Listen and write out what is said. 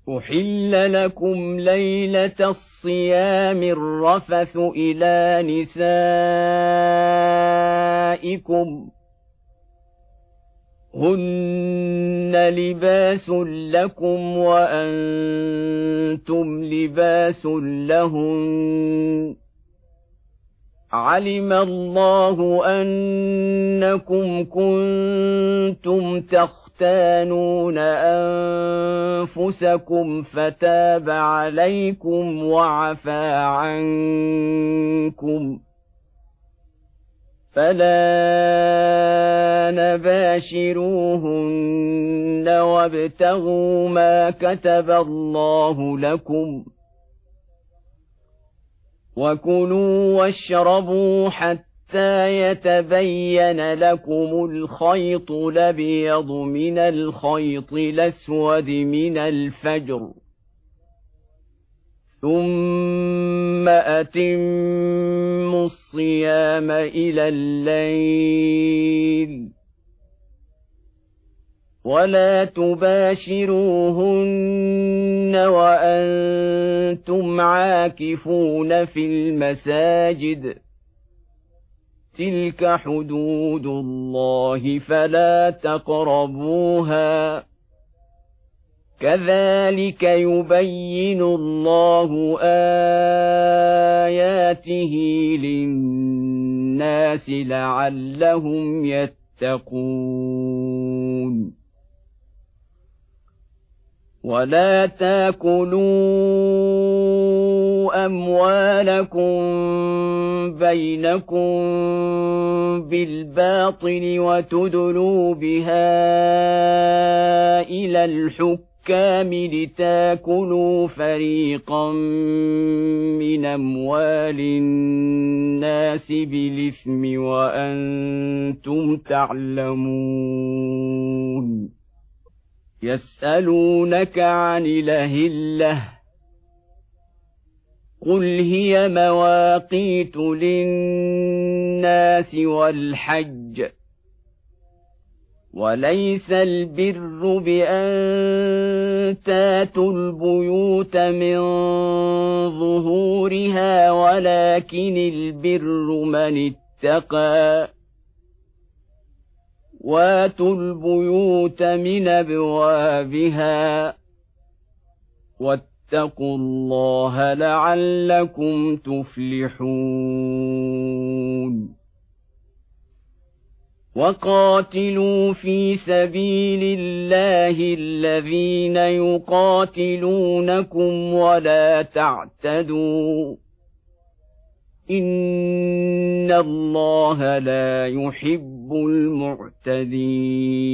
أحل لكم ليلة الصيام الرفث إلى نسائكم هن لباس لكم وأنتم لباس لهن علم الله أنكم كنتم تختانون أنفسكم فتاب عليكم وعفى عنكم فلا نباشروهن وابتغوا ما كتب الله لكم وكلوا واشربوا حتى يتبين لكم الخيط الأبيض من الخيط الأسود من الفجر ثم أتموا الصيام إلى الليل ولا تباشروهن وأنتم عاكفون في المساجد تلك حدود الله فلا تقربوها كذلك يبين الله آياته للناس لعلهم يتقون ولا تاكلوا أموالكم بينكم بالباطل وتدلوا بها إلى الحكام لتاكلوا فريقا من أموال الناس بالإثم وأنتم تعلمون يسألونك عن الأهلة قل هي مواقيت للناس والحج وليس البر بأن تاتوا البيوت من ظهورها ولكن البر من اتقى واتوا البيوت من أبوابها واتقوا الله لعلكم تفلحون وقاتلوا في سبيل الله الذين يقاتلونكم ولا تعتدوا إن الله لا يحب المعتدين